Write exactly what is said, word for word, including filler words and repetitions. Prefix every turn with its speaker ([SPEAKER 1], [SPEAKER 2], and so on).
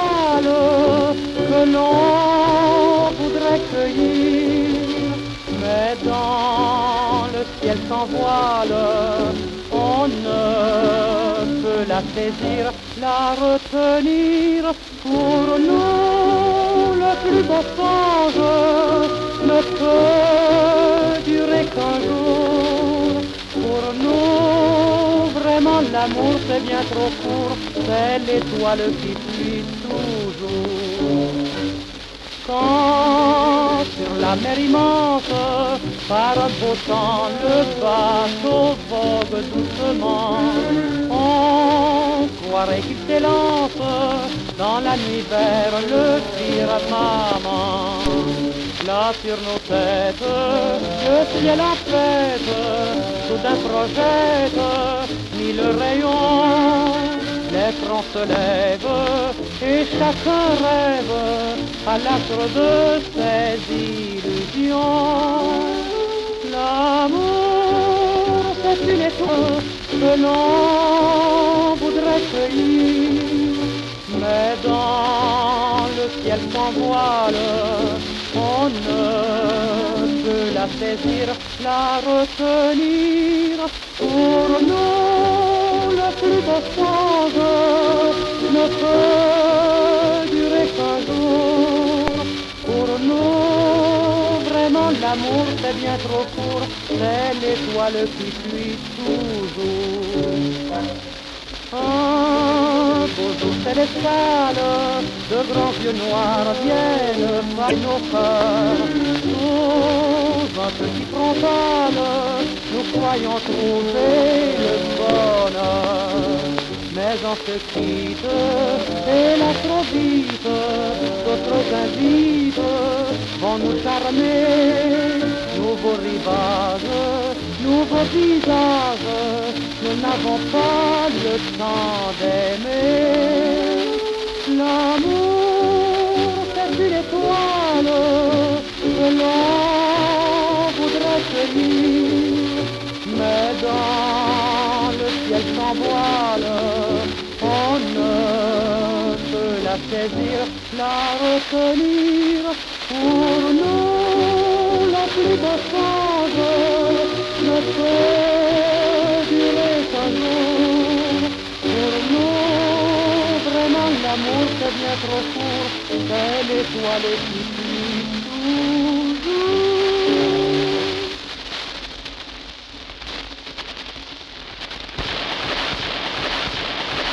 [SPEAKER 1] étoiles que l'on voudrait cueillir, mais dans le ciel sans voile, on ne peut la saisir, la retenir. Pour nous, le plus beau songe ne peut durer qu'un jour. Pour nous, vraiment l'amour c'est bien trop court, c'est l'étoile qui fuit toujours. Quand sur la mer immense, par un beau temps, le bateau vogue doucement, on croirait qu'il s'élance dans la nuit vers le firmament. Là sur nos têtes, le ciel en fête, tout un projette mille rayons. Les fronts se lèvent et chacun rêve à l'astre de ses illusions. L'amour, c'est une étoile que l'on voudrait cueillir, mais dans le ciel sans voile, on ne peut la saisir, la retenir. Pour nous, le plus beau songe ne peut durer qu'un jour. Pour nous, vraiment l'amour c'est bien trop court, c'est l'étoile qui fuit toujours. Un beau jour célestal, de grands yeux noirs viennent par nos cœurs. Sous un petit frontal, nous croyons trouver le bonheur. Mais on se quitte, et là trop vite, d'autres invites vont nous charmer. Nouveaux rivages, nouveaux visages, nous n'avons pas le temps d'aimer. L'amour, c'est une étoile que l'on voudrait cueillir, mais dans le ciel sans voile, on ne peut la saisir, la retenir. Pour nous, le plus beau songe ne peut durer qu'un jour. Pour nous, vraiment l'amour c'est bien trop court, c'est l'étoile qui fuit tout.